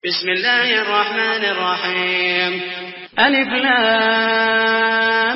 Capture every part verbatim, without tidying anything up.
بسم الله الرحمن الرحيم ألف لام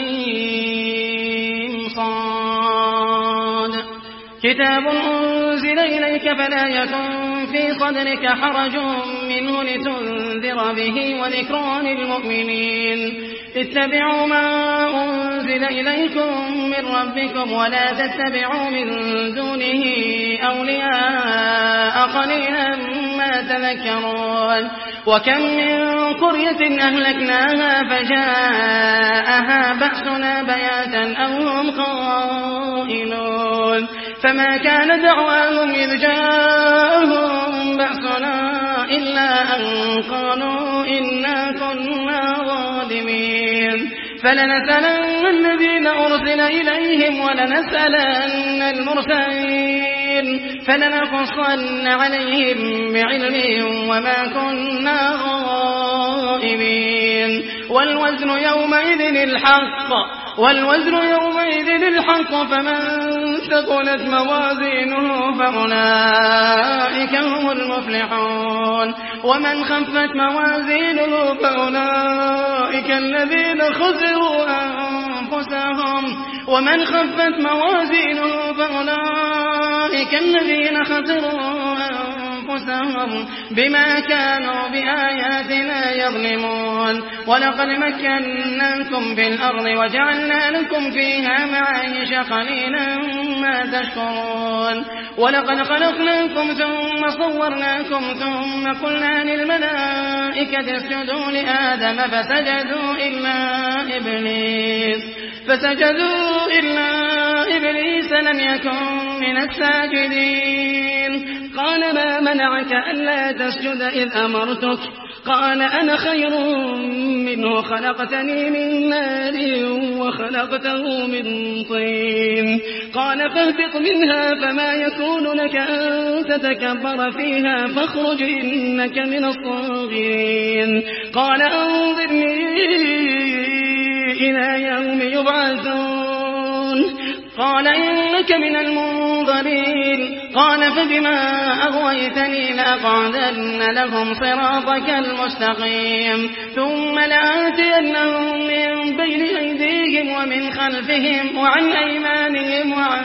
ميم صاد كتاب أنزل إليك فلا يكن في صدرك حرج منه لتنذر به وذكرى للمؤمنين اتبعوا ما أنزل إليكم من ربكم ولا تتبعوا من دونه أولياء قليلا ما تذكرون وكم من قرية أهلكناها فجاءها بأسنا بياتا أو هم قائلون فما كان دعواهم إذ جاءهم بأسنا إلا أن قالوا إنا كنا ظالمين فلنسألن الذين أرسل إليهم ولنسألن المرسلين فلنقصن عليهم بعلم وما كنا غائبين والوزن يومئذ الحق والوزن يومئذ الحق فمن ثقلت موازينه فأولئك هم المفلحون ومن خفت موازينه فأولئك الذين خسروا أنفسهم ومن خفت موازينه فأولئك الذين خسروا أنفسهم بما كانوا بآياتنا يظلمون ولقد مكناكم في الأرض وجعلنا لكم فيها معايش قليلا ما تشكرون ولقد خلقناكم ثم صورناكم ثم قلنا للملائكة اسجدوا لآدم فسجدوا إلا إبليس فسجدوا إلا إبليس لم يكن من الساجدين قال ما منعك ألا تسجد إذ أمرتك قال أنا خير منه خلقتني من نار وخلقته من طين قال فاهبط منها فما يكون لك أن تتكبر فيها فاخرج إنك من الصاغرين قال أنظرني إلى يوم يبعثون قال إنك من المنظرين قال فبما أغويتني لأقعدن لهم صراطك المستقيم ثم لآتينهم من بين أيديهم ومن خلفهم وعن أيمانهم وعن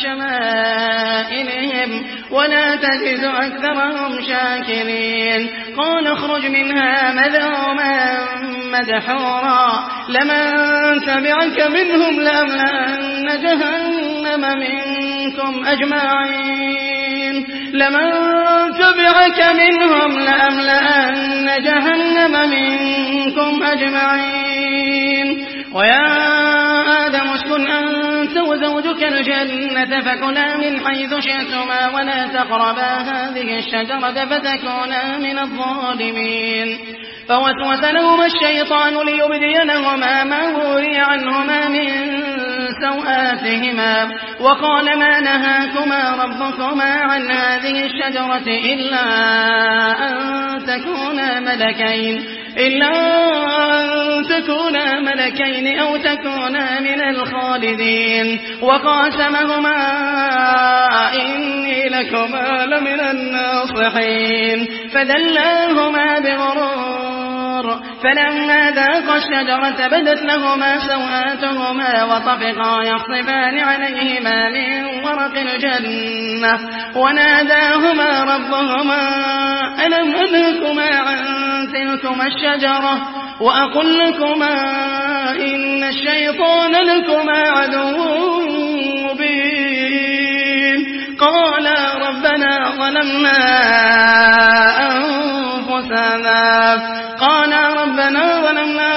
شمائلهم ولا تجد أكثرهم شاكرين قال اخرج منها مذءوما مدحورا لمن تبعك منهم لأملأن جهنم منكم أجمعين لمن تبعك منهم لأملأن جهنم منكم أجمعين ويا آدم اسكن أنت وزوجك الجنة فكلا من حيث شئتما ولا تقربا هذه الشجرة فتكونا من الظالمين فوسوس لهما الشيطان ليبدي لهما ما وري عنهما من سوآتهما وقال ما نهاكما ربكما عن هذه الشجرة إلا أن تكونا ملكين إلا أن تكونا ملكين أو تكونا من الخالدين وقاسمهما إني لكما لمن الناصحين فدلاهما بغرور فلما ذاقا الشجرة بدت لهما سوآتهما وطفقا يخصفان عليهما من ورق الجنة وناداهما ربهما ألم أنهكما عن تلكما الشجرة وأقل لكما إن الشيطان لكما عدو مبين قالا ربنا ظلمنا أنفسنا قالا ربنا ظلمنا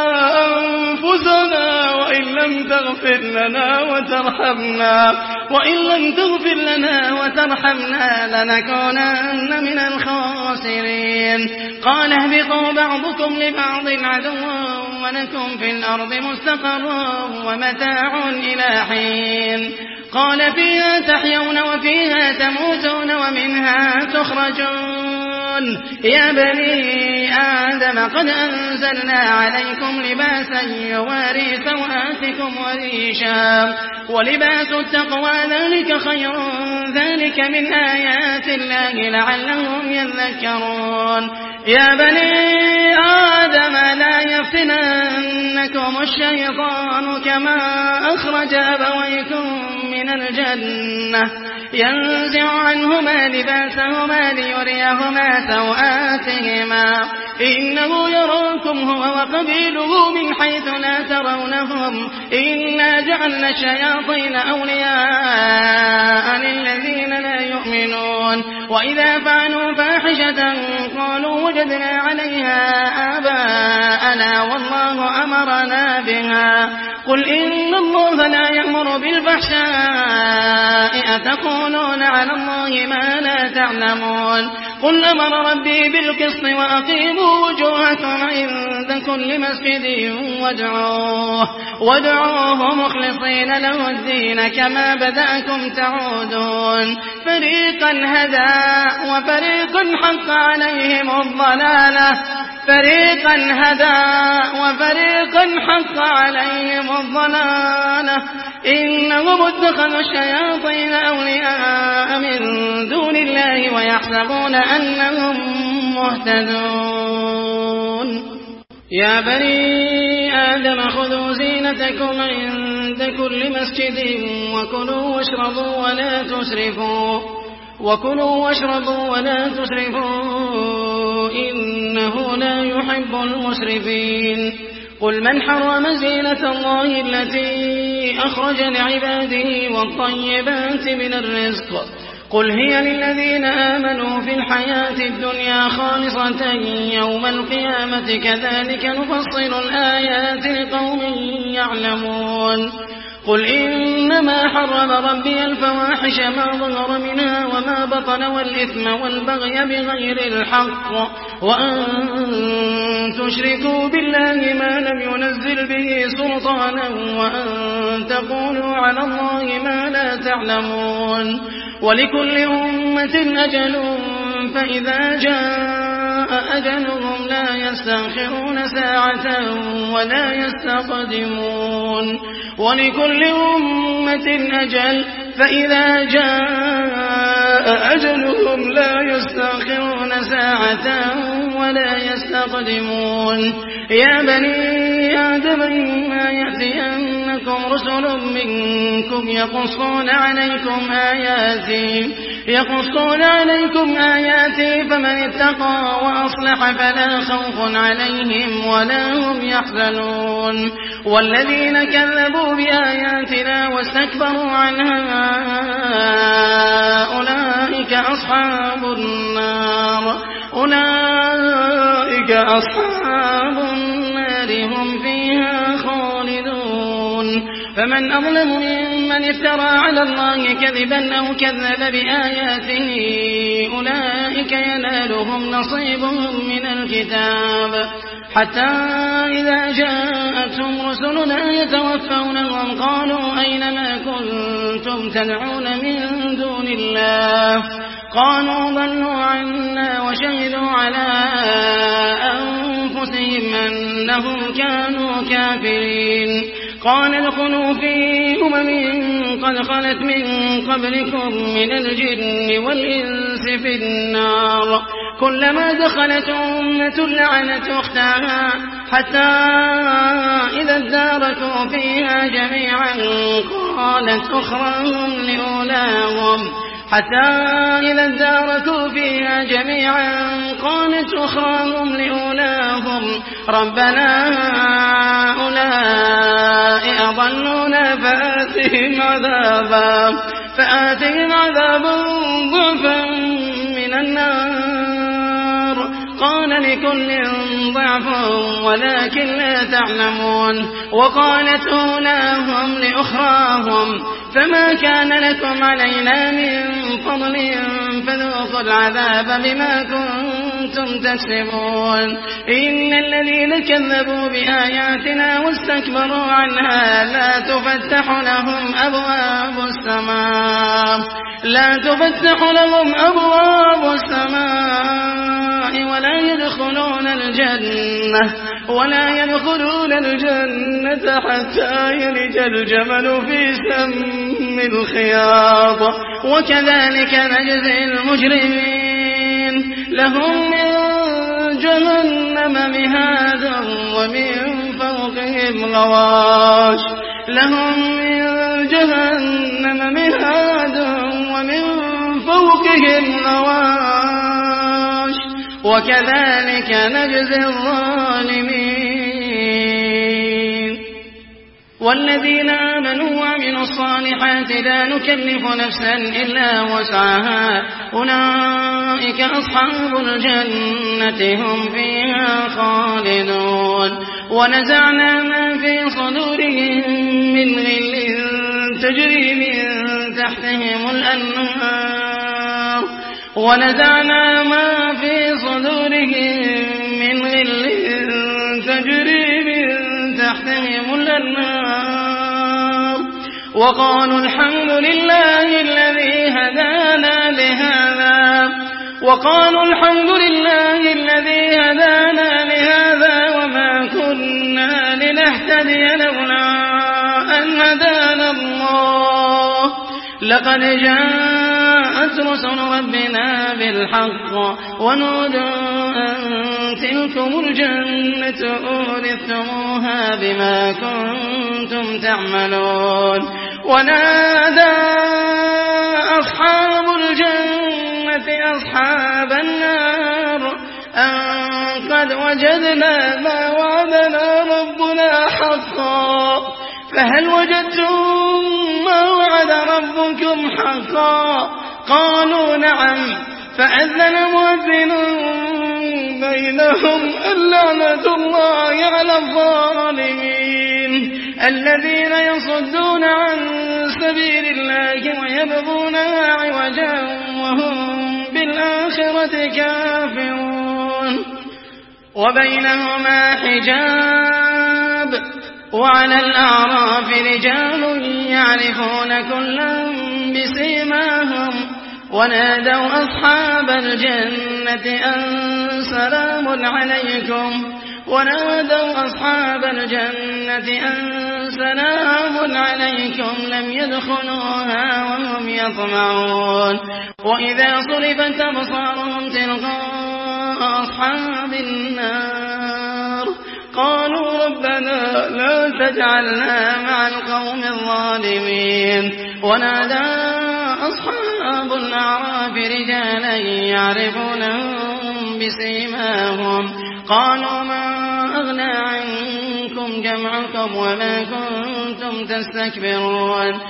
أنفسنا وإن لم تغفر لنا وترحمنا وإن لم تغفر لنا وترحمنا لنكونن من الخاسرين قال اهبطوا بعضكم لبعض عدو ولكم في الأرض مستقر ومتاع إلى حين قال فيها تحيون وفيها تموتون ومنها تخرجون يا بني آدم قد أنزلنا عليكم لباسا يواري سوآتكم وريشا ولباس التقوى ذلك خير ذلك من آيات الله لعلهم يذكرون يا بني آدم لا يفتننكم الشيطان كما أخرج أبويكم من الجنة ينزع عنهما لباسهما ليريهما سوآتهما إنه يراكم هو وقبيله من حيث لا ترونهم إنا جعلنا الشياطين أولياء للذين لا يؤمنون وإذا فعلوا فاحشة قالوا وجدنا عليها آباءنا والله أمرنا بها قل إن الله لا يأمر بالفحشاء أتقولون على الله ما لا تعلمون قل أمر ربي بالقسط وأقيموا وجوهكم عند كل مسجد وادعوه, وادعوه مخلصين له الدين كما بدأكم تعودون فريقا هدى وفريقا حق عليهم الضلالة فريقا هدى وفريقا حق عليهم الضلالة إنهم اتخذوا الشياطين أولياء من دون الله ويحسبون أنهم مهتدون يا بني آدم خذوا زينتكم عند كل مسجد وكلوا واشربوا ولا تسرفوا وكلوا واشربوا ولا تسرفوا إنه لا يحب المسرفين قل من حرم زينة الله التي أخرج لعباده والطيبات من الرزق قل هي للذين آمنوا في الحياة الدنيا خالصة يوم القيامة كذلك نفصل الآيات لقوم يعلمون قل إنما حرم ربي الفواحش ما ظهر منها وما بطن والإثم والبغي بغير الحق وأن تشركوا بالله ما لم ينزل به سلطانا وأن تقولوا على الله ما لا تعلمون ولكل أمة أجل فإذا جاء أجلهم لا يستأخرون ساعة ولا يستقدمون ولكل أمة أجل فإذا جاء أجلهم لا يستأخرون ساعة ولا يستقدمون يا بني آدم إما يأتينكم رسل منكم يقصون عليكم آياتي يقصون عليكم آياتي فمن اتقى وأصلح فلا خوف عليهم ولا هم يحزنون والذين كذبوا بآياتنا واستكبروا عنها أولئك أصحاب النار أولئك أصحاب النار هم فيها خالدون فمن أظلم ممن افترى على الله كذبا أو كذب بآياته أولئك ينالهم نصيبهم من الكتاب حتى إذا جاءتهم رسلنا يتوفونهم قالوا أين ما كنتم تدعون من دون الله قالوا ضلوا عنا وشهدوا على أنفسهم أنهم كانوا كافرين قال ادخلوا في أمم قد خلت من قبلكم من الجن والإنس في النار كلما دخلت أمة لعنت أختها حتى إذا اداركوا فيها جميعا قالت أخراهم لأولاهم حتى إذا اداركوا فيها جميعا قالت أخراهم لأولاهم ربنا هؤلاء أضلونا فآتهم عذابا فآتهم عذابا ضعفا من النار قال لكل ضعف ولكن لا تعلمون وقالت أولاهم لأخراهم فما كان لكم علينا من فضل فذوقوا العذاب بما كنتم تكسبون إن الذين كذبوا بآياتنا واستكبروا عنها لا تفتح لهم أبواب السماء لا تفتح لهم أبواب السماء النار ولا يدخلون الجنة ولا يدخلون الجنة حتى يلج الجمل في سم الخياط وكذلك نجزي المجرمين لهم من جهنم مهاد ومن فوقهم غواش لهم من جهنم مهاد ومن فوقهم غواش وكذلك نجزي الظالمين والذين آمنوا وعملوا الصالحات لا نكلف نفسا إلا وسعها أولئك أصحاب الجنة هم فيها خالدون ونزعنا ما في صدورهم من غل تجري من تحتهم الأنهار ونزعنا ما في صدورهم من غل تجري من تحتهم الأنهار وقالوا الحمد لله الذي هدانا لهذا وقالوا الحمد لله الذي هدانا لهذا وما كنا لنهتدي لولا أن هدانا الله لقد جاءت رسل ربنا بالحق ونودوا أن تلكم الجنة أورثتموها بما كنتم تعملون ونادى أصحاب الجنة أصحاب النار أن قد وجدنا ما وعدنا ربنا حقا فهل وجدتم ما وعد ربكم حقا قالوا نعم فأذن مؤذن بينهم اللعنة الله على الظالمين الذين يصدون عن سبيل الله ويبغونها عوجا وهم بالآخرة كافرون وبينهما حجاب وعلى الأعراف رجال يعرفون كلا بسيماهم ونادوا أصحاب الجنة أن سلام عليكم ونادوا أصحاب الجنة أن سلام عليكم لم يدخلوها وهم يطمعون وإذا صرفت أبصارهم تلقاء أصحاب النار قالوا ربنا لا تجعلنا مع القوم الظالمين ونادى أصحاب الأعراف رجالا يعرفونهم بسيماهم قالوا ما أغنى عنكم جمعكم وما كنتم تستكبرون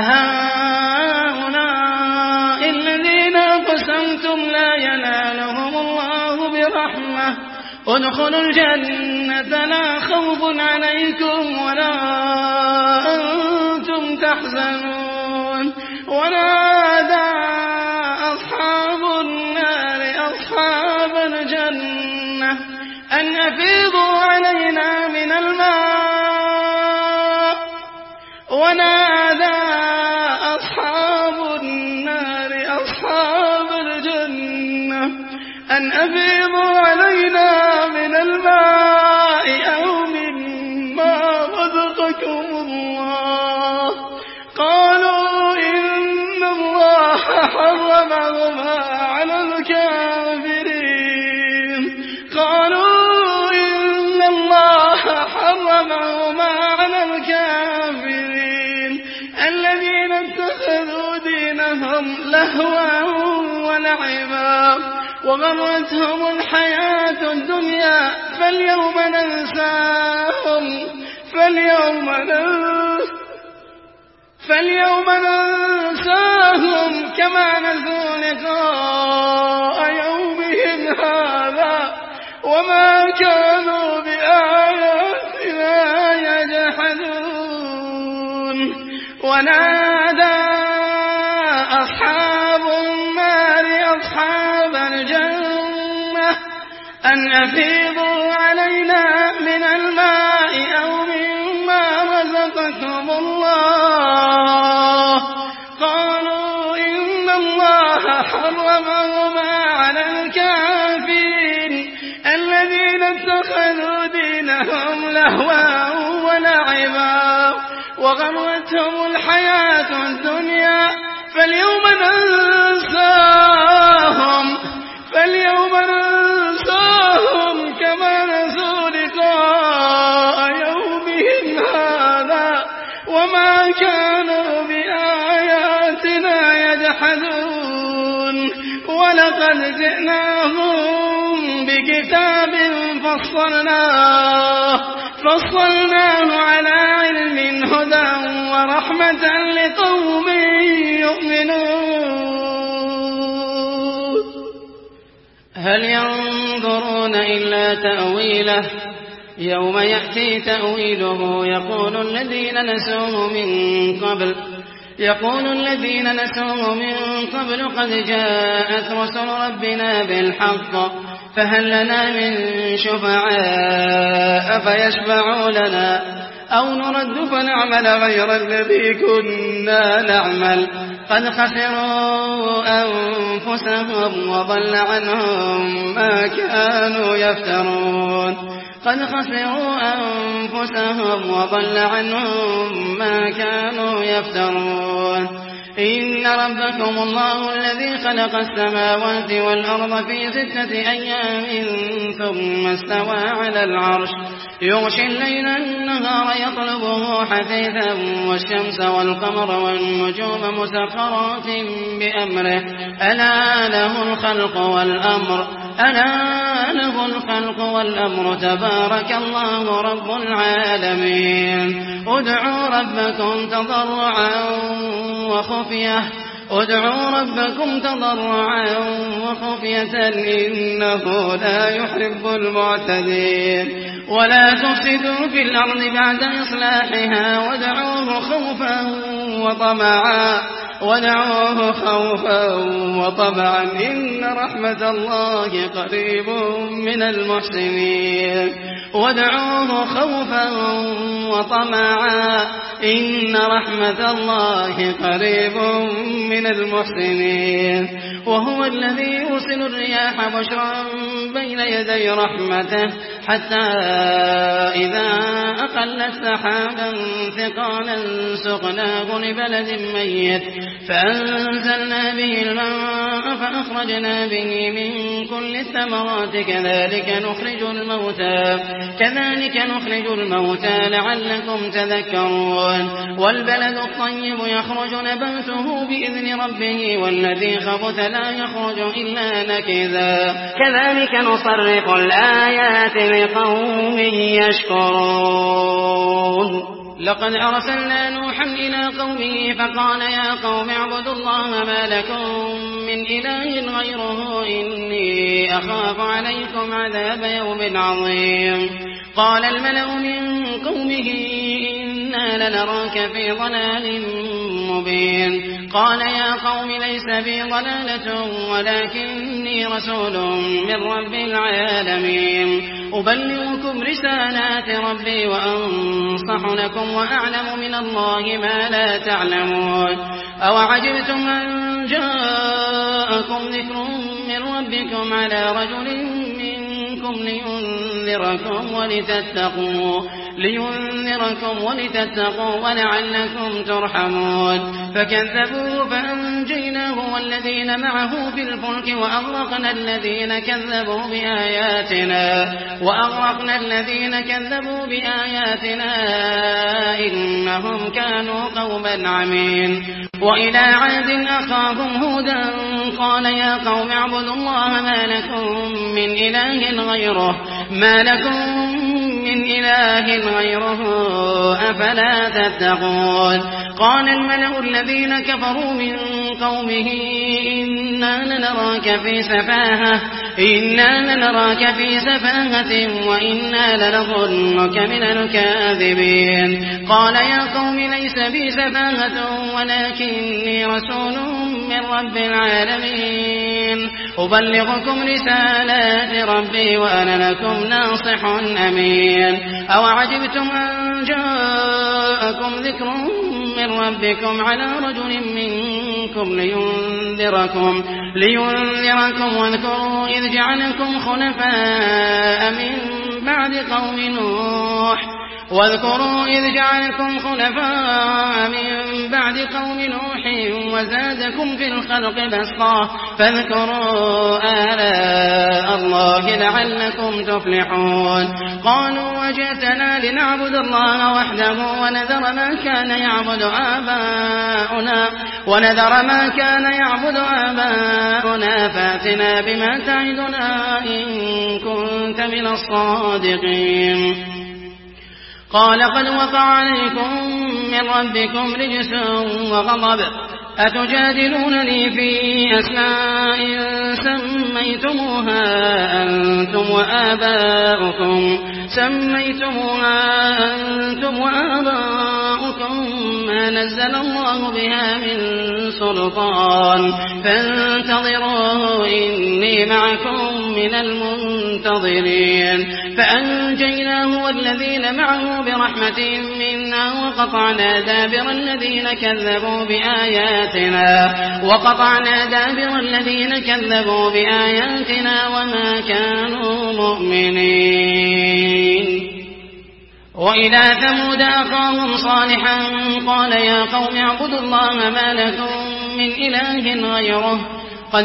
أهؤلاء الذين أقسمتم لا ينالهم الله برحمة ادخلوا الجنة لا خوف عليكم ولا أنتم تحزنون ونادى أصحاب النار أصحاب الجنة أن أفيضوا علينا من الماء ونادى أصحاب النار أصحاب الجنة أن أفيضوا علينا من الماء أو مما رزقكم الله قالوا إن الله حرمهما على الكافرين قالوا إن الله حرمهما على الكافرين الذين اتخذوا دينهم لهوا ولعبا وغرتهم الحياة الدنيا فاليوم ننساهم فاليوم ننساهم فاليوم ننساهم كما نسوا لقاء يومهم هذا وما كانوا بآياتنا يجحدون ونادى أصحاب النار أصحاب الجنة أن أفيضوا علينا من الماء أو مما رزقكم الله قالوا إن الله حرمهما على الكافرين اتخذوا دينهم لهوا ولعبا وغرتهم الحياة الدنيا فاليوم ننساهم فاليوم ننساهم كما نسوا لقاء يومهم هذا وما كانوا بآياتنا يجحدون ولقد جئناهم بكتاب فصلناه فصلناه على علم هدى ورحمة لقوم يؤمنون هل ينظرون إلا تأويله يوم يأتي تأويله يقول الذين نسوه من قبل يقول الذين نسوه من قبل قد جاءت رسل ربنا بالحق فهل لنا من شفعاء فيشفعوا لنا أو نرد فنعمل غير الذي كنا نعمل قد خسروا أنفسهم وضل عنهم ما كانوا يفترون قد خسروا أنفسهم وضل عنهم ما كانوا يفترون إن ربكم الله الذي خلق السماوات والأرض في ستة أيام ثم استوى على العرش يغشي الليل النهار يطلبه حثيثا والشمس والقمر والنجوم مسخرات بأمره ألا له الخلق والأمر ألا له الخلق والأمر تبارك الله رب العالمين ادعوا ربكم تضرعا وخفية ادعوا ربكم تضرعا وخفية إنه لا يحب المعتدين ولا تفسدوا في الأرض بعد إصلاحها وادعوه خوفا وطمعا ودعوه خوفا وطمعا إن رحمة الله قريب من المحسنين ودعوه خوفا وطمعا إن رحمة الله قريب من المحسنين وهو الذي يرسل الرياح بشرا بين يدي رحمته حتى إذا أقلت سحابا ثقالا سقناه لبلد ميت فأنزلنا به الماء فأخرجنا به من كل الثمرات كذلك نخرج الموتى كذلك نخرج الموتى لعلكم تذكرون والبلد الطيب يخرج نباته بإذن ربه والذي خبث لا يخرج إلا نكدا كذلك نصرف الآيات لقوم يشكرون لقد أرسلنا نوحا إلى قومه فقال يا قوم اعبدوا الله ما لكم من إله غيره إني أخاف عليكم عذاب يوم عظيم قال الملأ من قومه إنا لنراك في ضلال مبين قال يا قوم ليس بي ضلالة ولكني رسول من رب العالمين أبلغكم رسالات ربي وأنصح لكم وأعلم من الله ما لا تعلمون أوعجبتم أن جاءكم ذكر من ربكم على رجل منكم لينذركم ولتتقوا لينذركم ولتتقوا ولعلكم ترحمون فكذبوه فأنجيناه والذين معه في الفلك وأغرقنا الذين كذبوا بآياتنا وأغرقنا الذين كذبوا بآياتنا إنهم كانوا قوما عمين وإلى عاد أخاهم هودا قال يا قوم اعبدوا الله ما لكم من إله غيره ما لكم من إله غيره أفلا تتقون قال الملأ الذين كفروا من قومه إنا لنراك في سفاهة إنا لنراك في سفاهة وإنا لنظنك من الكاذبين قال يا قوم ليس بي سفاهة ولكني رسول من رب العالمين أبلغكم رسالات ربي وأنا لكم ناصح أمين أوعجبتم أن جاءكم ذكر من ربكم على رجل منكم لينذركم لينذركم واذكروا إذ جعلكم خلفاء من بعد قوم نوح واذكروا إذ جعلكم خلفاء من بعد قوم نوح وزادكم في الخلق بسطة فاذكروا آلاء الله لعلكم تفلحون قالوا وجئتنا لنعبد الله وحده ونذر ما كان يعبد آباؤنا ونذر ما كان يعبد آباؤنا فاتنا بما تعدنا إن كنت من الصادقين قال قد وقع عليكم من ربكم رجس وغضب أتجادلونني في أسماء سميتموها أنتم وآباؤكم سميتموها أنتم وآباؤكم ما نزل الله بها من سلطان فانتظروا إني معكم من المنتظرين فأنجيناه والذين معه برحمة منا وقطعنا دابر الذين كذبوا بآياتنا وقطعنا دابر الذين كذبوا بآياتنا وما كانوا مؤمنين وإلى ثمود أخاهم صالحا قال يا قوم اعبدوا الله ما لكم من إله غيره قد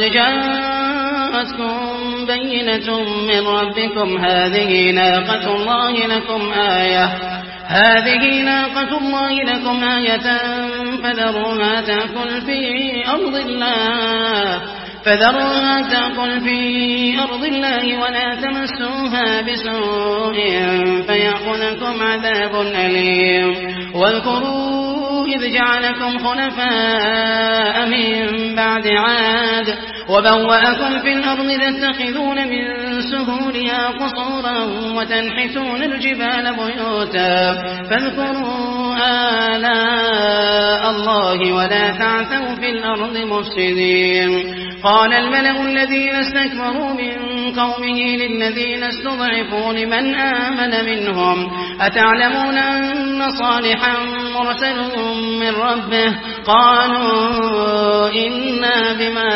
جاءتكم بينة من ربكم هذه ناقة الله لكم آية هذه ناقة الله لكم آية فذروها تأكل في أرض الله فذروها تأكل في أرض الله ولا تمسوها بسوء فيأخذكم عذاب أليم واذكروا إذ جعلكم خلفاء من بعد عاد وبوأكم في الأرض تتخذون من سهولها قصورا وتنحتون الجبال بيوتا فاذكروا آلاء الله ولا تعثوا في الأرض مفسدين قال الملأ الذين استكبروا من قومه للذين استضعفوا لمن آمن منهم أتعلمون أن صالحا مرسل من ربه قالوا إنا بما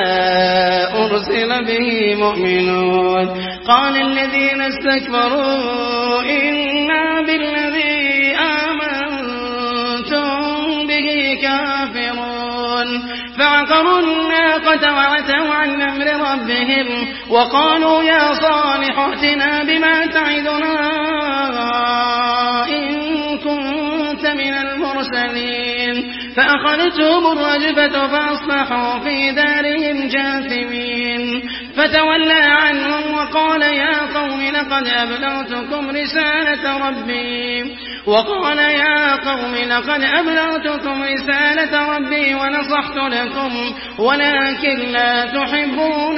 أرسل به مؤمنون قال الذين استكبروا إنا بالذي آمنتم به كافرون فعقروا الناقة وعتوا عن أمر ربهم وقالوا يا صالح ائتنا بما تعدنا إن كنت من المرسلين فأخذتهم الرجفة فأصبحوا في دارهم جاثمين فتولى عنهم وقال يا قوم لقد أبلغتكم رسالة ربي وقال يا قوم لقد أبلغتكم رسالة ربي ونصحت لكم ولكن لا تحبون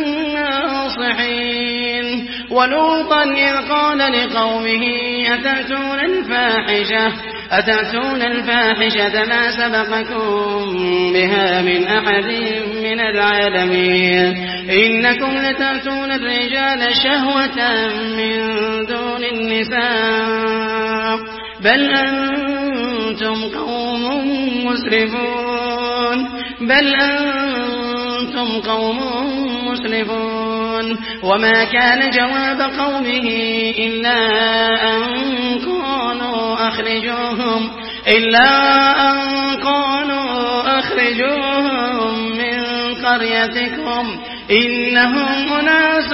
الناصحين ولوطا إذ قال لقومه أتأتون الفاحشة أتأتون الفاحشة ما سبقكم بها من أحد من العالمين إنكم لتأتون الرجال شهوة من دون النساء بل أنتم قوم مسرفون بل أنتم قوم مسرفون وما كان جواب قومه إلا أن قالوا أخرجوهم إلا أن قالوا أخرجوهم من قريتكم إنهم أناس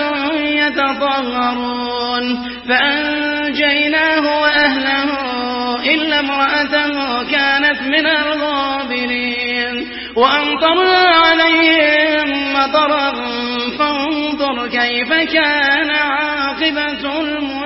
يتطهرون فأنجيناه وأهله إلا امرأته كانت من الغابرين وأمطرنا عليهم مطرا فانظر كيف كان عاقبة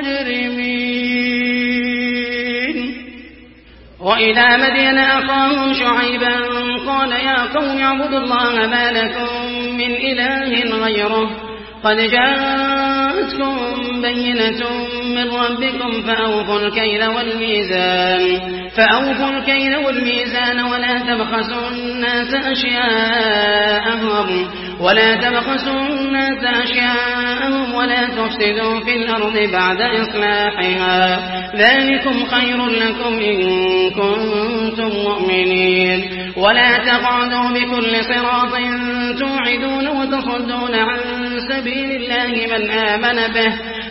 المجرمين وإلى مدين أخاهم شعيبا قال يا قوم اعبدوا الله ما لكم من إله غيره قد جاءتكم بينة من ربكم فأوفوا الكيل والميزان فأوفوا الكيل والميزان ولا تبخسوا الناس أشياءهم ولا تبخسوا الناس أشياءهم ولا تفسدوا في الأرض بعد إصلاحها ذلكم خير لكم إن كنتم مؤمنين ولا تقعدوا بكل صراط توعدون وتصدون عن سبيل الله من آمن به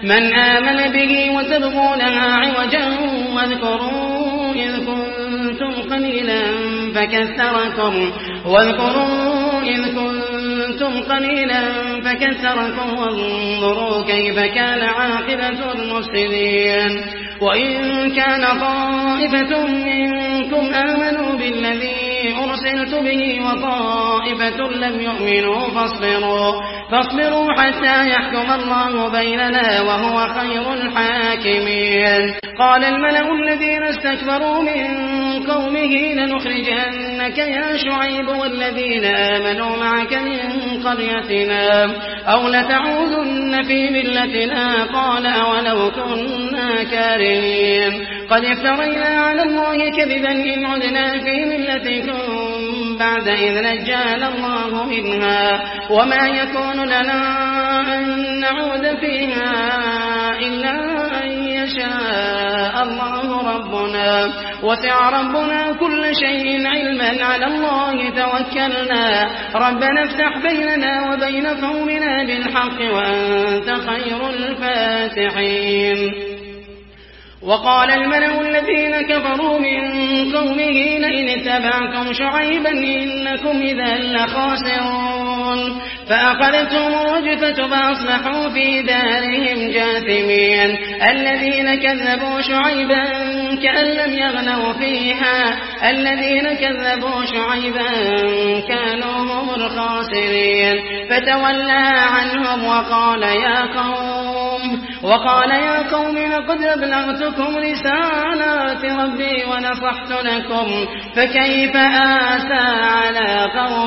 من آمن به وتبغونها عوجا واذكروا إذ كنتم قليلا فكثركم واذكروا إذ كنتم قليلا فكثركم وانظروا كيف كان عاقبة المفسدين وإن كان طائفة منكم آمنوا بالذي أرسلت به وطائفة لم يؤمنوا فاصبروا, فاصبروا حتى يحكم الله بيننا وهو خير الحاكمين. قال الملأ الذين استكبروا من قومه لنخرجنك يا شعيب والذين آمنوا معك من قريتنا أو لتعودن في ملتنا قال أولو كنا كارهين قد افترينا على الله كذبا إن عدنا في ملتكم بعد إذ نجانا الله منها وما يكون لنا أن نعود فيها إلا أن يشاء الله ربنا وسع ربنا كل شيء علما على الله توكلنا ربنا افتح بيننا وبين قومنا بالحق وأنت خير الفاتحين. وقال الملأ الذين كفروا من قومه لئن اتبعتم شعيبا إنكم إذا لخاسرون فأخذتهم الرجفة فأصبحوا في دارهم جاثمين. الذين كذبوا شعيبا كأن لم يغنوا فيها الذين كذبوا شعيبا كانوا هم الخاسرين فتولى عنهم وقال يا قوم وقال يا قوم لقد أبلغتكم رسالات ربي ونصحت لكم فكيف آسى على قوم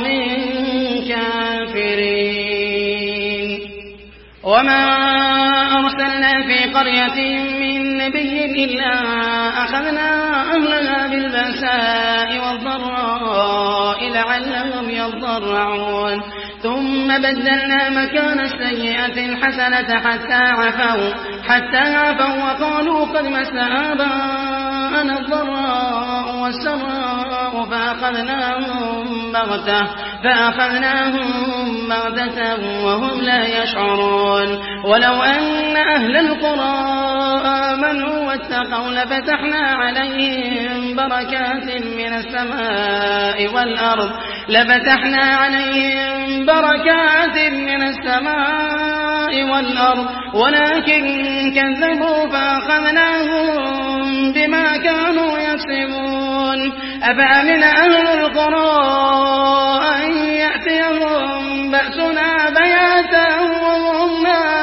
كافرين. وما أرسلنا في قرية من نبي إلا أخذنا أهلها بالبأساء والضراء لعلهم يضرعون ثم بدلنا مكان السيئة الحسنة حتى عفوا حتى عفوا وقالوا قد مس آباءنا الضراء والسراء فأخذناهم بغتة فأخذناهم بغتة وهم لا يشعرون. ولو أن أهل القرى آمنوا واتقوا لفتحنا عليهم بركات من السماء والأرض لفتحنا عليهم بركات من السماء والأرض ولكن كذبوا فأخذناهم بما كانوا يكسبون. أفأمن أهل القرى أن يأتيهم بأسنا بياتا وهم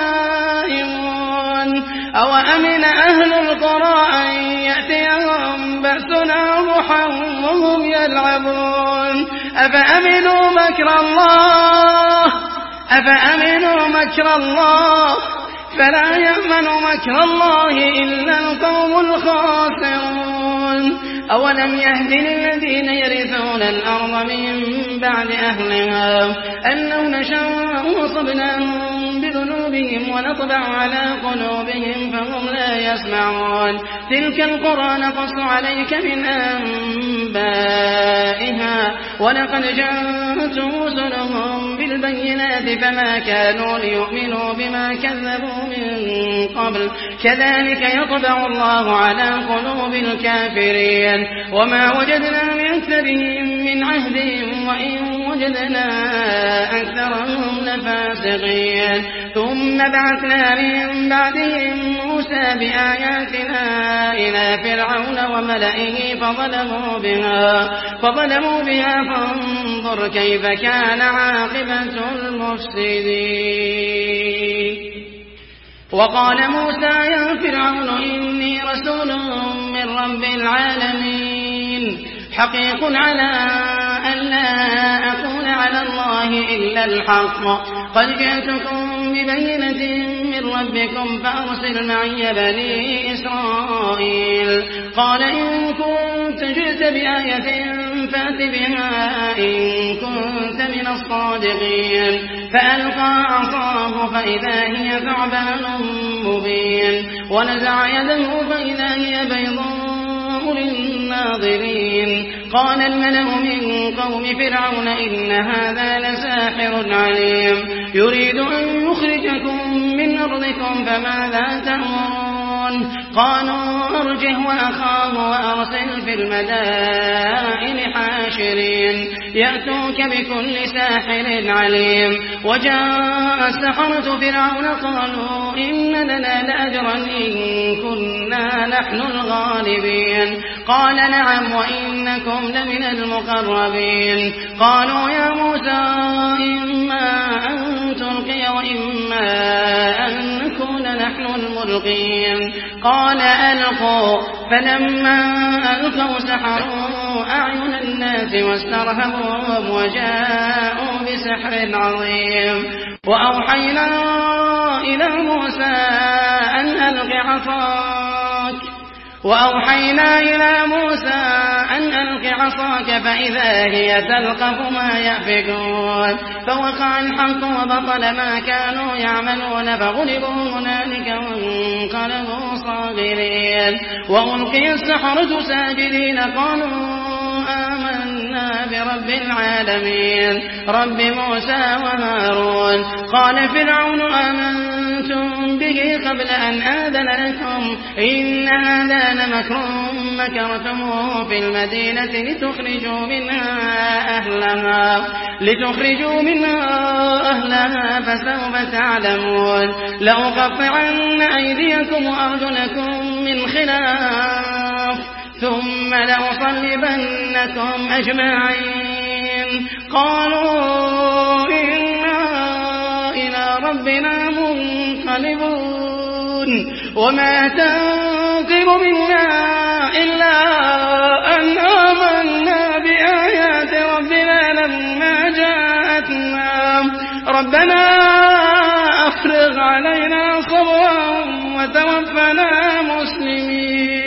نائمون أو أمن أهل القرى أن يأتيهم بأسنا ضحى وهم يلعبون. أفأمنوا مكر الله أفأمنوا مكر الله فلا يأمن مكر الله إلا القوم الخاسرون. أولم يهد للذين يرثون الأرض من بعد أهلها أن لو نشاء أصبناهم بذنوبهم ونطبع على قلوبهم فهم لا يسمعون. تلك القرى نقص عليك من أنبائها ولقد جاءتهم رسلهم بالبينات فما كانوا ليؤمنوا بما كذبوا من قبل كذلك يطبع الله على قلوب الكافرين. وما وجدنا من أكثرهم من عهدهم وإن وجدنا أكثرهم لفاسقين. ثم بعثنا من بعدهم موسى بآياتنا إلى فرعون وملئه فظلموا بها فظلموا بها فانظر كيف كان عاقبة المفسدين. وقال موسى يا فرعون إني رسول من رب العالمين حقيق على أن لا أقول على الله إلا الحق قد جئتكم ببينة من ربكم فأرسل معي بني إسرائيل. قال إن كنت جئت بآية فأت بها إن كنت من الصادقين. فألقى عصاه فإذا هي ثعبان مبين ونزع يده فإذا هي بيضاء للناظرين. قال الملأ من قوم فرعون إن هذا لساحر عليم يريد أن يخرجكم من أرضكم فماذا تأمرون قالوا أرجه وأخاه وأرسل في المدائن حاشرين يأتوك بكل ساحر عليم وجاء السحرة فرعون قالوا إن لنا لأجرا إن كنا نحن الغالبين قال نعم وإنكم لمن المقربين قالوا يا موسى إما أن تلقي وإما أن نكون نحن الملقين قال ألقوا فلما ألقوا سحروا أعين الناس واسترهبوهم وجاءوا بسحر عظيم وأوحينا إلى موسى أن ألق عصاك وأوحينا إلى موسى أن ألق عصاك فإذا هي تلقف ما يأفكون فوقع الحق وبطل ما كانوا يعملون فغلبوا هنالك وانقلبوا صاغرين وألقي السحرة ساجدين قالوا آمنا برب العالمين رب موسى وهارون قال فرعون آمنتم به قبل أن آذن لكم إن هذا لمكر مكرتموه في المدينة لتخرجوا منها أهلها لتخرجوا منها أهلها فسوف تعلمون لأقطعن أيديكم وأرجلكم من خلاف ثم لأصلبنكم أجمعين قالوا إنا إلى ربنا منقلبون وما تنقم منا إلا أن آمنا بآيات ربنا لما جاءتنا ربنا أفرغ علينا صبرا وتوفنا مسلمين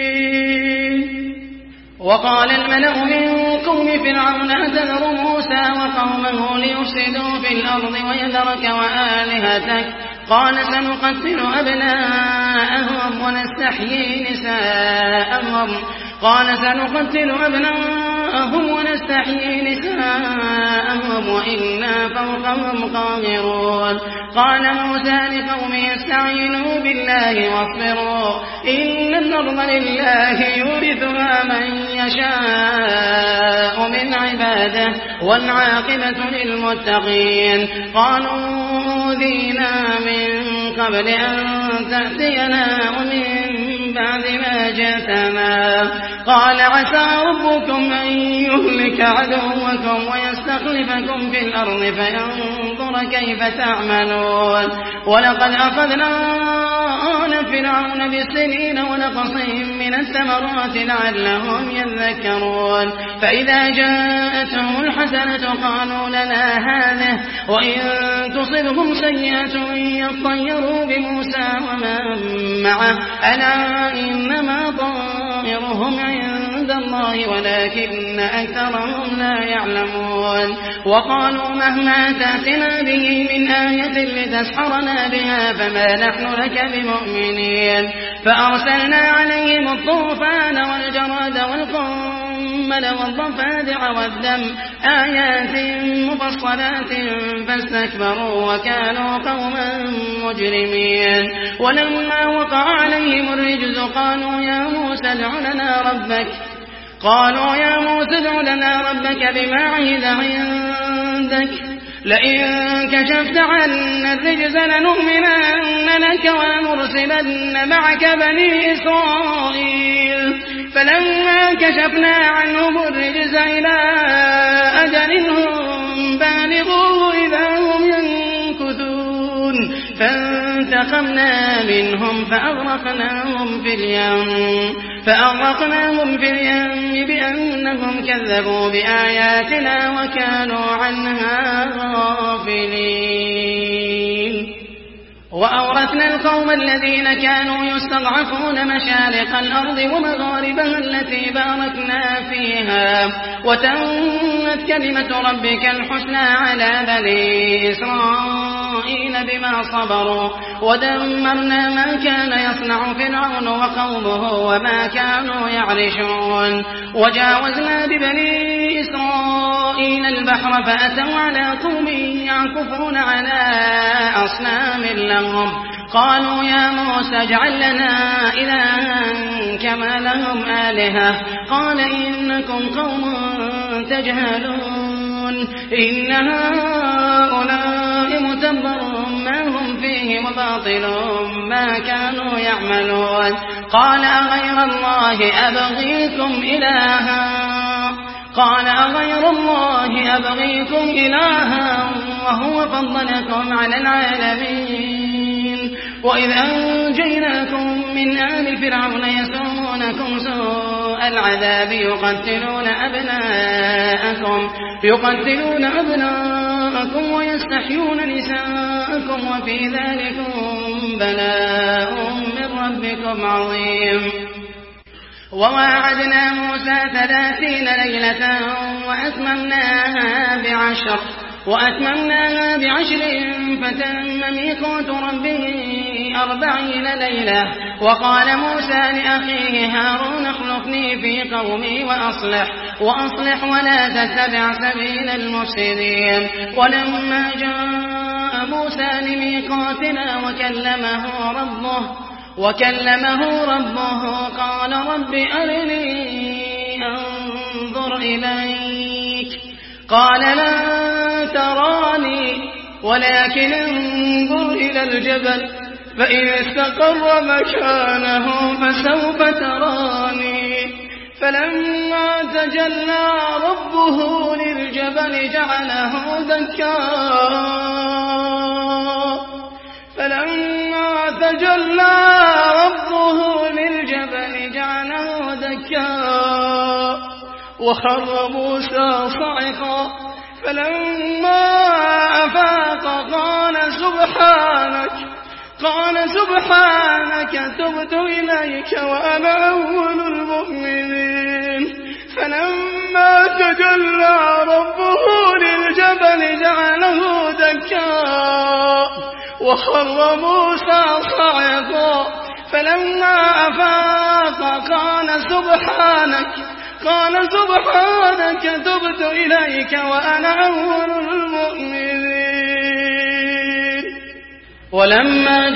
وقال الملأ من قوم فرعون أتذر موسى وقومه ليفسدوا في الأرض ويذرك وآلهتك قال سنقتل أبناءهم ونستحيي نساءهم قال سنقتل أبناءهم ونستحيي نساءهم وإنا فوقهم قاهرون قال موسى لقومه استعينوا بالله واصبروا إن الأرض لله يورثها من يشاء من عباده والعاقبة للمتقين قالوا أوذينا من قبل أن تأتينا ومن بعد ما جئتنا قال عسى ربكم أن يهلك عدوكم ويستخلفكم في الأرض فينظر كيف تعملون ولقد أخذنا آل فرعون بالسنين ونقص من الثمرات لعلهم يذكرون فإذا جاءتهم الحسنة قالوا لنا هذه وإن تصبهم سيئة يطيروا بموسى ومن معه ألا إنما طائرهم عند الله ولكن أكثرهم لا يعلمون وقالوا مهما تأتنا به من آية لتسحرنا بها فما نحن لك بمؤمنين فأرسلنا عليهم الطوفان والجراد والقمل والضفادع والدم آيات مفصلات فاستكبروا وكانوا قوما مجرمين ولما وقع عليهم الرجز قالوا يا موسى ادع لنا ربك قالوا يا موسى ادع لنا ربك بما عهد عندك لئن كشفت عنا الرجز لنؤمنن لك ونرسلن معك بني إسرائيل فلما كشفنا عنهم الرجز إلى أجل هم بالغوه إذا هم ينكثون فانتقمنا منهم فأغرقناهم في اليم فأغرقناهم في اليم بأنهم كذبوا بآياتنا وكانوا عنها غافلين وأورثنا القوم الذين كانوا يستضعفون مشارق الأرض ومغاربها التي باركنا فيها وتمت كلمة ربك الحسنى على بني إسرائيل بما صبروا ودمرنا ما كان يصنع فرعون وقومه وما كانوا يعرشون وجاوزنا ببني إسرائيل البحر فأتوا على قوم يعكفون على أصنام لهم قالوا يا موسى اجعل لنا إلها كما لهم آلهة قال إنكم قوم تجهلون إن هؤلاء متبر ما هم فيه وباطل ما كانوا يعملون قال أغير الله أبغيكم إلها قال أغير الله أبغيكم إلها وهو فضلكم على العالمين وإذ أنجيناكم من آل فرعون يسومونكم سوء العذاب يقتلون أبناءكم يقتلون أبناءكم ويستحيون نساءكم وفي ذلكم بلاء من ربكم عظيم وواعدنا موسى ثلاثين ليلة وأتممناها بعشر وأتممناها بعشر فتم ميقات ربه أربعين ليلة وقال موسى لأخيه هارون اخلفني في قومي وأصلح وأصلح ولا تتبع سبيل المفسدين ولما جاء موسى لميقاتنا وكلمه ربه وكلمه ربه قال رب أرني أنظر إليك قال لا تراني ولكن انظر إلى الجبل فإن استقر مكانه فسوف تراني فلما تجلى ربه للجبل جعله دكا فلما تجلى ربه للجبل جعله دكا وخر موسى صعقا فلما أفاق قال سبحانك قال سبحانك تبت إليك وأنا أول المؤمنين فلما تجلى ربه للجبل جعله دكا وخر موسى صعقا فلما أفاق قال سبحانك قال سبحانك تبت إليك وأنا أول المؤمنين ولما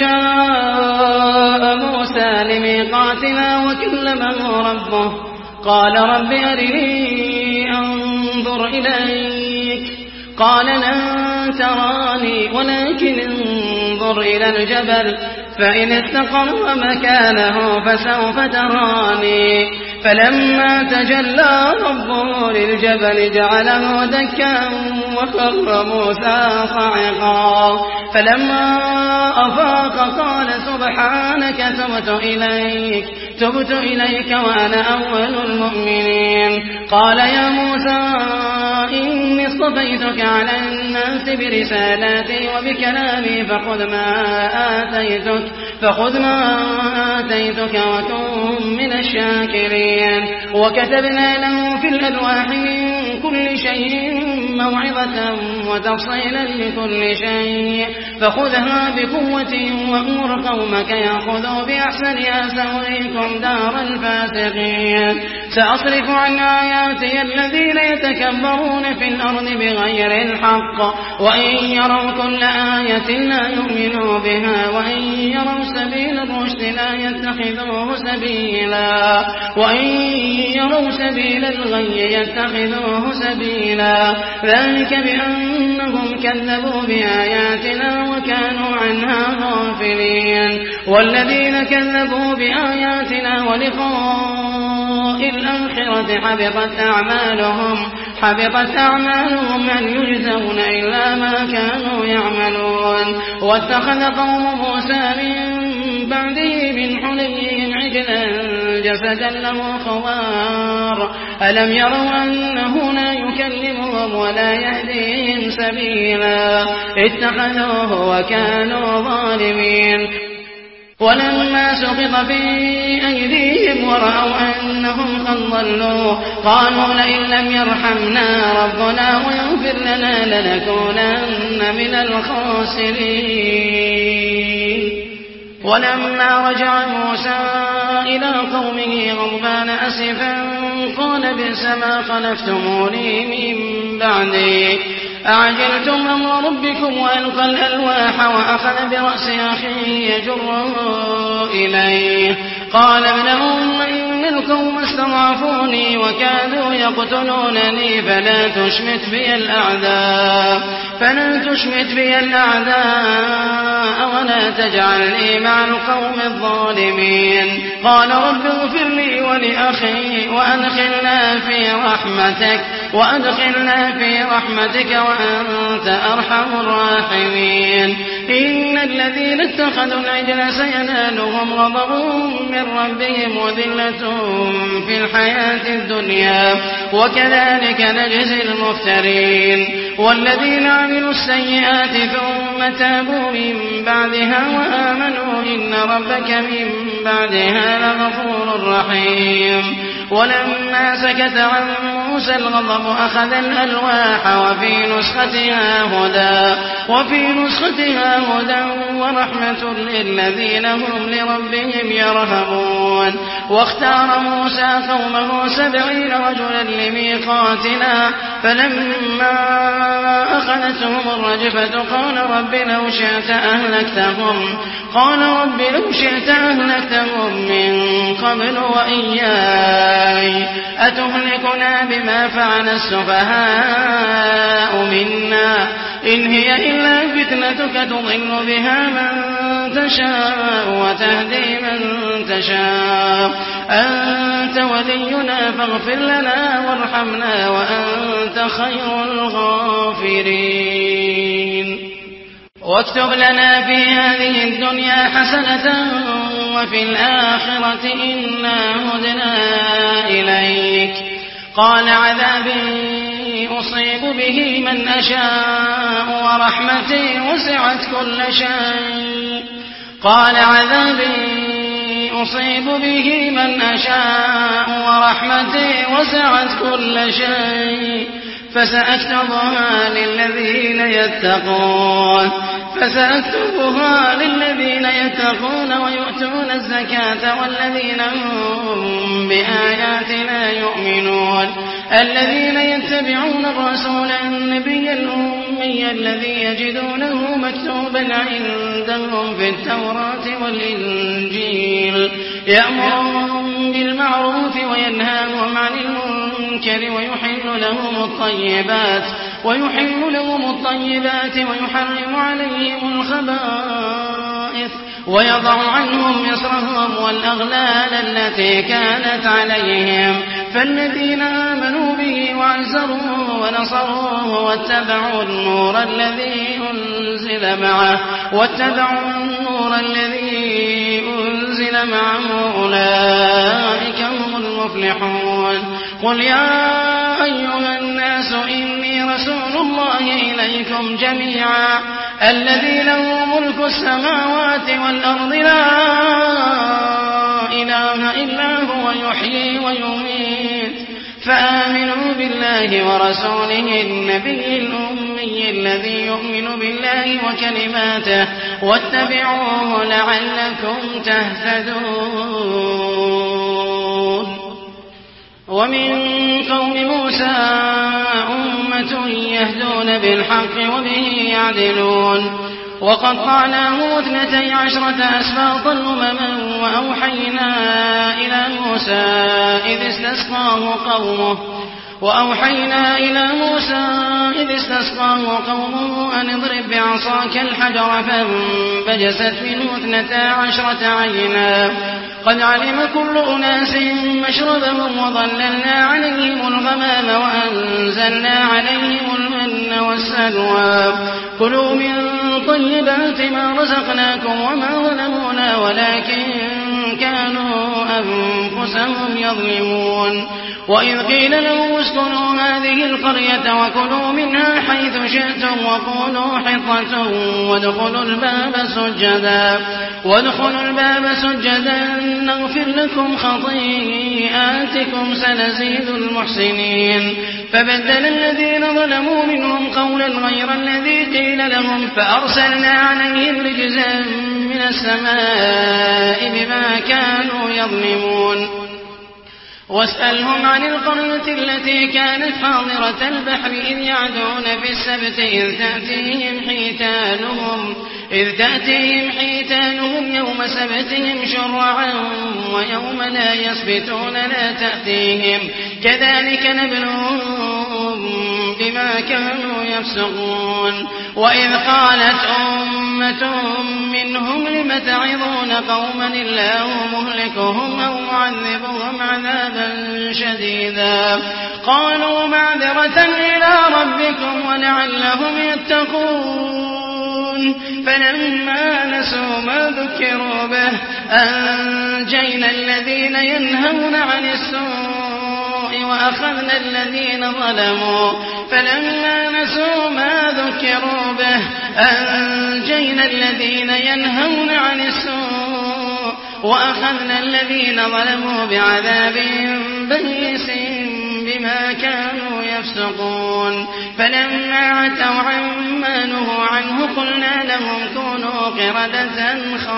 جاء موسى لميقاتنا وكلمه ربه قال رب أرني أنظر إليك قال لن تراني ولكن انظر إلى الجبل فإن استقر مكانه فسوف تراني فلما تجلى ربه للجبل جعله دكا وخر موسى صعقا فلما أفاق قال سبحانك تبت إليك تبت إليك وأنا أول المؤمنين قال يا موسى إني اصطفيتك على الناس برسالاتي وبكلامي فخذ ما آتيتك فخذ ما آتيتك وكن من الشاكرين وكتبنا له في الألواح من كل شيء موعظة وتفصيلا لكل شيء فخذها بقوة وأمر قومك يأخذوا بأحسنها سأريكم دار الفاسقين سأصرف عن آياتي الذين يتكبرون في الأرض بغير الحق وإن يروا كل آية لا يؤمنوا بها وإن يروا سبيل الرشد لا يتخذوه سبيلا وإن يروا سبيل الغي يتخذوه سبيلا ذلك بأنهم كذبوا بآياتنا وكانوا عنها غافلين والذين كذبوا بآياتنا ولقاء الآخرة حبطت أعمالهم حبطت أعمالهم هل يجزون إلا ما كانوا يعملون واتخذ قوم موسى من بعده من حليهم عجلا جسدا له خوار ألم يروا أنه لا يكلمهم ولا يهديهم سبيلا اتخذوه وكانوا ظالمين ولما سقط في أيديهم ورأوا أنهم قد ضلوا قالوا لئن لم يرحمنا ربنا ويغفر لنا لنكونن من الخاسرين ولما رجع موسى إلى قومه غضبان أسفا قال بئس ما خلفتموني من بعدي أعجلتم أمر ربكم وألقى الألواح وأخذ برأس أخيه يجره إليه قال ابن أم إن القوم استضعفوني وكادوا يقتلونني فلا تشمت بي الأعداء فلا تشمت بي الأعداء ولا تجعلني مع القوم الظالمين قال رب اغفر لي ولأخي وأدخلنا في رحمتك وأدخلنا في رحمتك وأنت أرحم الراحمين إن الذين اتخذوا العجل سينالهم غضب من ربهم وذلة في الحياة الدنيا وكذلك نجزي المفترين والذين عملوا السيئات ثم تابوا من بعدها وآمنوا إن ربك من بعدها لغفور رحيم ولما سكت عن موسى الغضب أخذ الألواح وفي نسختها هدى وفي نسختها هدى ورحمة للذين هم لربهم يرهبون واختار موسى قومه سبعين رجلا لميقاتنا فلما أخذتهم الرجفة قال رب لو شئت أهلكتهم قال رب لو شئت أهلكتهم من قبل وإياي أتهلكنا بما فعل السفهاء منا إن هي إلا فتنتك تضل بها من تشاء وتهدي من تشاء أنت ولينا فاغفر لنا وارحمنا وأنت خير الغافرين واكتب لنا في هذه الدنيا حسنة وفي الآخرة إنا هدنا إليك قال عذابي أصيب به من أشاء ورحمتي وسعت كل شيء قال عذابي أصيب به من أشاء ورحمتي وسعت كل شيء فسأكتبها للذين يتقون فسأكتبها للذين يتقون ويؤتون الزكاة والذين هم بآياتنا يؤمنون الذين يتبعون الرسول النبي الأمي الذي يجدونه مكتوبا عندهم في التوراة والإنجيل يأمرهم بالمعروف وينهاهم عن المنكر ويحل لهم الطيبات ويحل لهم الطيبات ويحرم عليهم الخبائث ويضع عنهم إصرهم والأغلال التي كانت عليهم فالذين آمنوا به وعزروه ونصروه واتبعوا النور الذي أنزل معه واتبعوا النور الذي أنزل معه أولئك هم المفلحون قل يا أيها الناس إني رسول الله إليكم جميعا الذي له ملك السماوات والأرض لا إله إلا هو يحيي ويميت فآمنوا بالله ورسوله النبي الأمي الذي يؤمن بالله وكلماته واتبعوه لعلكم تهتدون ومن قوم موسى أمة يهدون بالحق وبه يعدلون وقطعناه اثنتي عشرة أسباطا أمما وأوحينا إلى موسى إذ استسقاه قومه وأوحينا إلى موسى إذ استسقاه قومه أن اضرب بعصاك الحجر فانبجست منه اثنتا عشرة عينا قد علم كل أناس مشربهم وظللنا عليهم الغمام وأنزلنا عليهم المن والسلوى كلوا من طيبات ما رزقناكم وما ظلمونا ولكن كانوا أنفسهم يظلمون وإذ قيل لهم اسكنوا هذه القرية وكلوا منها حيث شئتم وقولوا حطة وادخلوا الباب سجدا وادخلوا الباب سجدا نغفر لكم خطيئاتكم سنزيد المحسنين فبدل الذين ظلموا منهم قولا غير الذي قيل لهم فأرسلنا عليهم رجزا من السماء بما كانوا يظلمون واسألهم عن القرية التي كانت حاضرة البحر إذ يعدون في السبت إذ تأتيهم حيتانهم إذ تأتيهم حيتانهم يوم سبتهم شرعا ويوم لا يسبتون لا تأتيهم كذلك نبلوهم بما كانوا يفسقون وإذ قالت أمة منهم لم تعظون قوما الله مهلكهم أو معذبهم عذابا شديدا قالوا معذرة إلى ربكم ولعلهم يتقون فلما نسوا ما ذكروا به أنجينا الذين ينهون عن السوء وأخذنا الذين ظلموا فلما نسوا ما ذكروا به أنجينا الذين ينهون عن السوء وأخذنا الذين ظلموا بعذاب بئيس بما كانوا يفسقون فلما عتوا عما نهوا عنه قلنا لهم كونوا قردة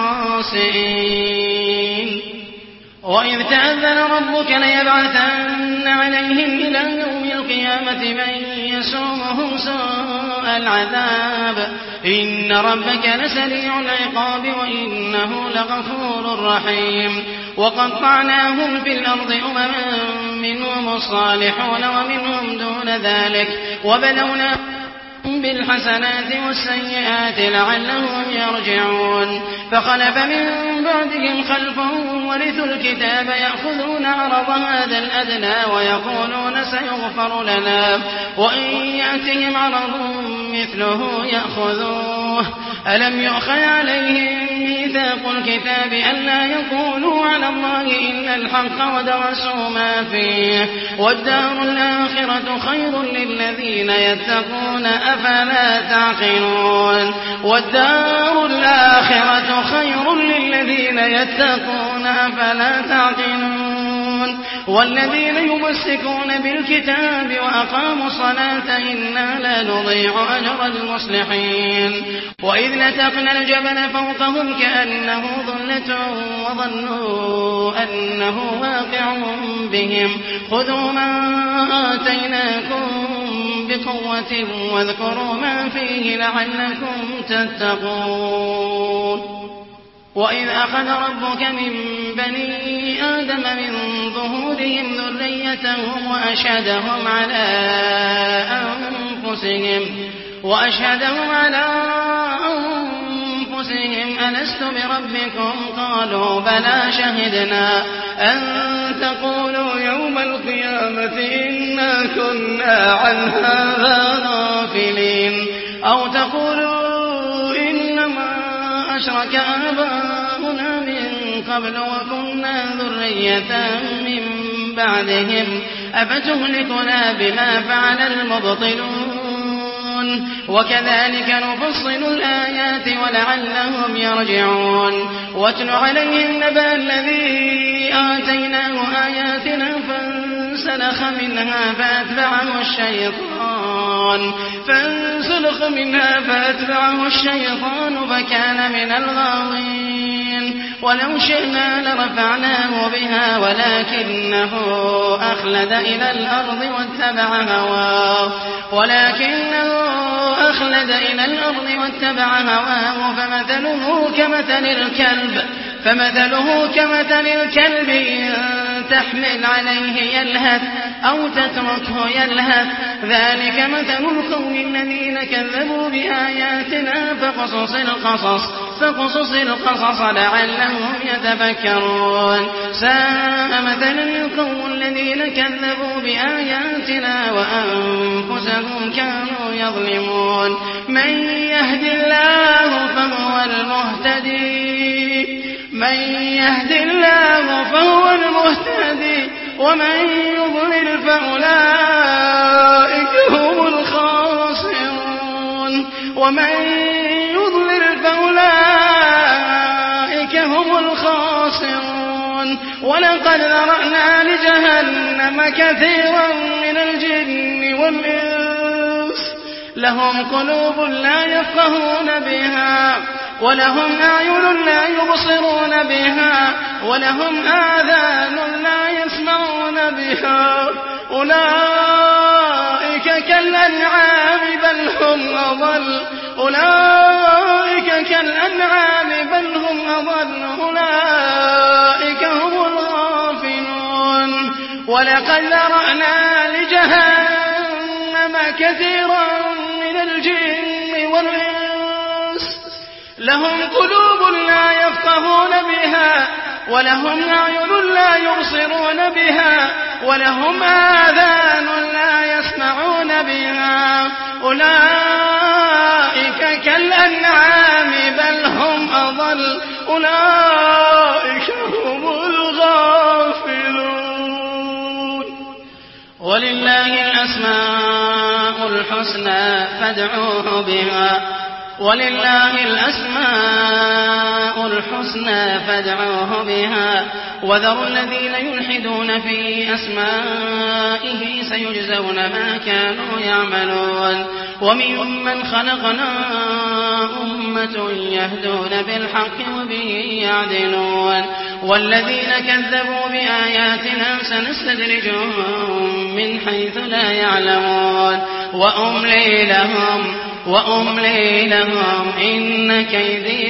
خاسئين وإذ تأذن ربك ليبعثن عليهم إلى يوم القيامة من يسومهم سوء العذاب إن ربك لسريع العقاب وإنه لغفور رحيم وقطعناهم في الأرض أمما منهم الصالحون ومنهم دون ذلك وبلوناهم بالحسنات والسيئات لعلهم يرجعون فخلف من بعدهم خلف ورثوا الكتاب يأخذون عرض هذا الأدنى ويقولون سيغفر لنا وإن يأتهم عرض مثله يأخذوه ألم يؤخذ عليهم ميثاق الكتاب ألا يقولوا على الله إلا الحق ودرسوا ما فيه والدار الآخرة خير للذين يتقون أفلا تعقلون والدار الآخرة خير للذين يتقون أفلا تعقلون والذين يمسكون بالكتاب وأقاموا الصلاة إنا لا نضيع أجر المصلحين وإذ نتقنا الجبل فوقهم كأنه ظلة وظنوا أنه واقع بهم خذوا ما آتيناكم بقوة واذكروا ما فيه لعلكم تتقون وإذ أخذ ربك من بني آدم من ظهورهم ذريتهم وأشهدهم على أنفسهم وأشهدهم على أنفسهم ألست بربكم قالوا بلى شهدنا أن تقولوا يوم القيامة إنا كنا عن هذا غافلين أو تقولوا إنما أشرك آباؤنا من قبل وكنا ذرية من بعدهم أفتهلكنا بما فعل المبطلون وكذلك نفصل الآيات ولعلهم يرجعون واتل عليهم نبأ الذي آتيناه آياتنا فانسلخ منها فأتبعه الشيطان فانسلخ منها فأتبعه الشيطان فكان من الغاوين ولو شئنا لرفعناه بها ولكنه أخلد إلى الأرض واتبع هواه ولكنه أخلد إلى الأرض واتبع هواه فمثله كمثل الكلب فمثله كمثل الكلب إن تحمل عليه يلهث أو تتركه يلهث ذلك مثل القوم الذين كذبوا بآياتنا فقصص القصص فقصص القصص لعلهم يتفكرون ساء مثلا القوم الذين كذبوا بآياتنا وأنفسهم كانوا يظلمون من يهد الله فهو المهتدي من يهد الله فهو المهتدي ومن يضلل فأولئك هم الخاسرون ومن يضلل فأولئك هم الخاسرون ولقد ذرأنا لجهنم كثيرا من الجن والإنس لهم قلوب لا يفقهون بها ولهم أعين لا يبصرون بها ولهم آذان لا يسمعون بها أولئك كالأنعام بل هم أضل أولئك كالأنعام بل هم أضل أولئك هم الغافلون ولقد ذرأنا لجهنم كثيرا من الجن والإنس لهم قلوب لا يفقهون بها ولهم أعين لا يبصرون بها ولهم آذان لا يسمعون بها أولئك كالأنعام بل هم أضل أولئك هم الغافلون ولله الأسماء الحسنى فادعوه بها ولله الأسماء الحسنى فادعوه بها وذروا الذين يلحدون في أسمائه سيجزون ما كانوا يعملون وممن خلقنا أمة يهدون بالحق وبه يعدلون والذين كذبوا بآياتنا سنستدرجهم من حيث لا يعلمون وأملي لهم وأملي لهم إن كيدي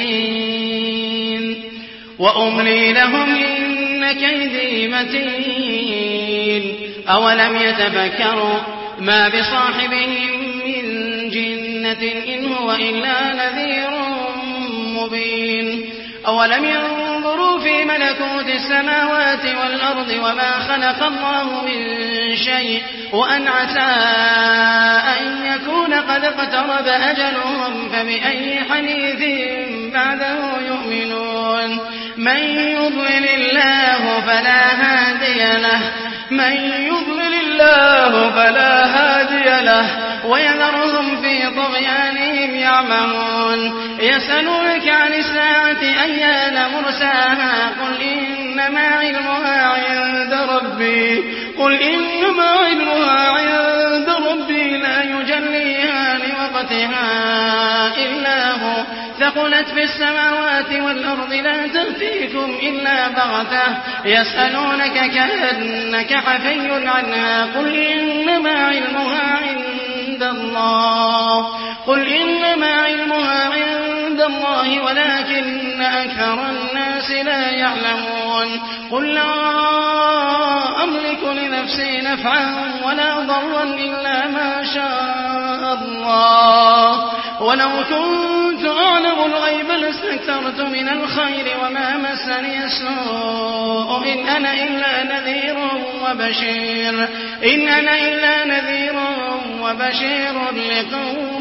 متين وأملي لهم إن كيدي متين أولم يتفكروا ما بصاحبهم من جنة إن هو إلا نذير مبين أولم ينظروا في ملكوت السماوات والأرض وما خلق الله من شيء وأن عسى أن يكون قد اقترب أجلهم فبأي حديث بعده يؤمنون من يضلل الله فلا هادي له من يضلل الله فلا هادي له ويذرهم في طغيانهم يعمهون يسألونك عن الساعة أيان مرساها قل إنما علمها عند ربي قل إنما علمها عند ربي لا يجليها لوقتها إلا هو ثقلت في السماوات والأرض لا تأتيكم إلا بغتة يسألونك كأنك حفي عنها قل إنما علمها عند الله قل إنما علمها عند الله ولكن أكثر الناس لا يعلمون قل لا أملك لنفسي نفعا ولا ضرا إلا ما شاء الله ولو كنت أعلم الغيب لاستكثرت من الخير وما مسني السوء إن أنا إلا نذير وبشير إن أنا إلا نذير وبشير لقوم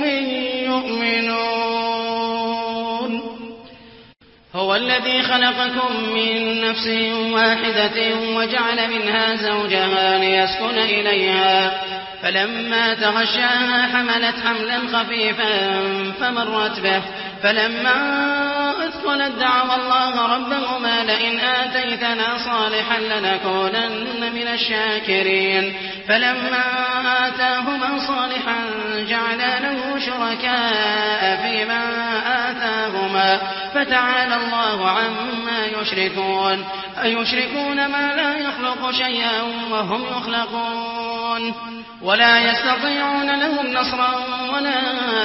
يؤمنون هو الذي خلقكم من نفس واحدة وجعل منها زوجها ليسكن إليها فلما تغشاها حملت حملا خفيفا فمرت به فلما أثقلت دعوا الله ربهما لئن آتيتنا صالحا لنكونن من الشاكرين فلما آتاهما صالحا جعلا له شركاء فيما آتاهما فتعالى الله عما يشركون أيشركون ما لا يخلق شيئا وهم يخلقون ولا يستطيعون لهم نصرا ولا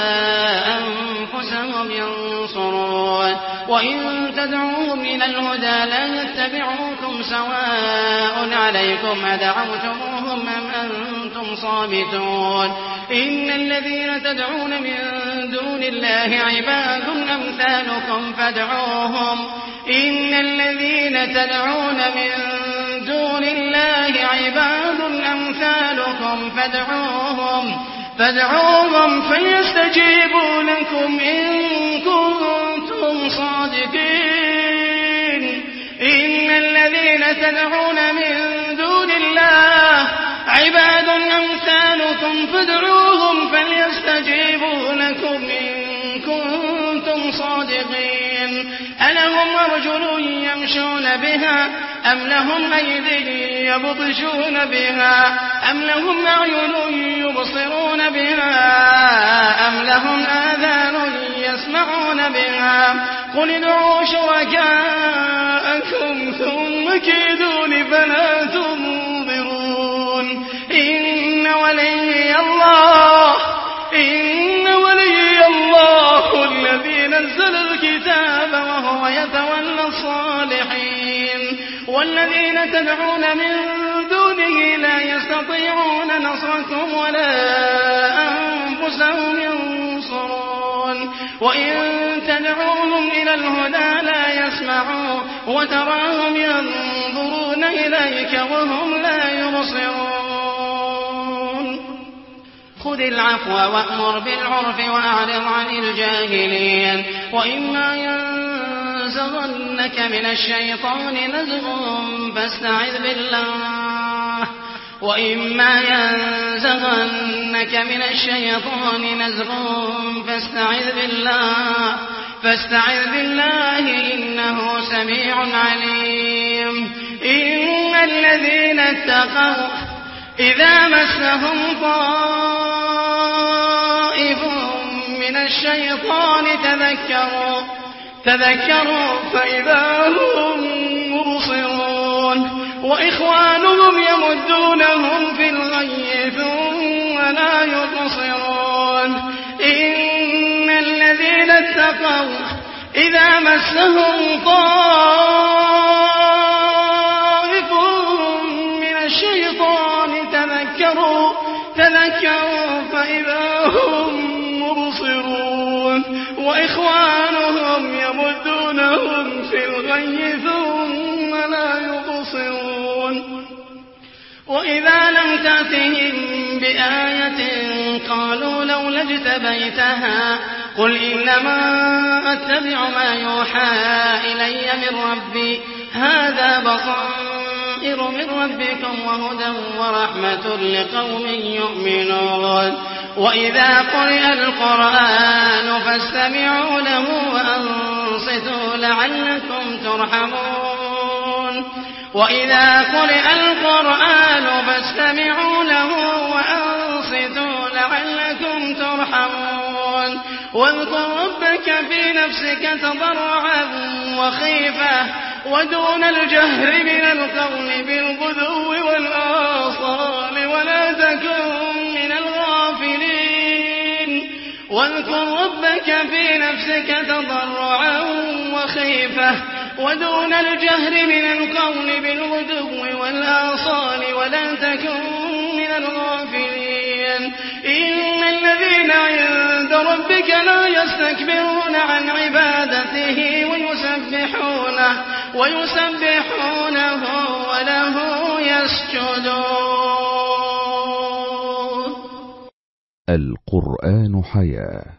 أنفسهم ينصرون وإن تدعوهم إلى الهدى لا يتبعوكم سواء عليكم أدعوتموهم أم أنتم صامتون إن الذين تدعون من دون الله عباد أمثالكم فادعوهم إن الذين تدعون من دون الله عباد أمثالكم فادعوهم فادعوهم فليستجيبوا لكم إن كنتم صادقين إن الذين تدعون من دون الله عباد أمثالكم فادعوهم فليستجيبوا لكم إن كنتم صادقين ألهم أرجل يمشون بها أم لهم أيدي يبطشون بها أم لهم أعين يبصرون بها أم لهم آذان يسمعون بها قل ادعوا شركاءكم ثم كيدون فلا تنظرون والذين تدعون من دونه لا يستطيعون نصركم ولا أنفسهم ينصرون وإن تدعوهم إلى الهدى لا يسمعون وتراهم ينظرون إليك وهم لا يبصرون خذ العفو وأمر بالعرف وأعرض عن الجاهلين وإما ينزغنك من الشيطان نزغ فاستعذ بالله وإما ينزغنك من الشيطان نزغ فاستعذ بالله فاستعذ بالله إنه سميع عليم إن الذين اتقوا إذا مسهم طائف من الشيطان تذكروا تذكروا فإذا هم مبصرون وإخوانهم يمدونهم في الغي ثم لا يبصرون إن الذين اتقوا إذا مسهم طائف من الشيطان تذكروا تذكروا فإذا هم مبصرون وإخوانهم يمدونهم في الغي ثم لا يبصرون وإذا لم تأتهم بآية قالوا لولا اجتبيتها قل إنما أتبع ما يوحى إلي من ربي هذا بصائر من ربكم وهدى ورحمة لقوم يؤمنون وإذا قرئ القرآن فاستمعوا له وأنصتوا لعلكم ترحمون وإذا قرئ القرآن فاستمعوا له وأنصتوا لعلكم ترحمون واذكر ربك في نفسك تضرعا وخيفة ودون الجهر من القول بالغدو والآصال ولا تكن من الغافلين واذكر ربك في نفسك تضرعا وخيفة ودون الجهر من القول بالغدو والآصال ولا تكن من الغافلين إن الذين عند ربك لا يستكبرون عن عبادته ويسبحونه ويسبحونه وله يسجدون. القرآن حياة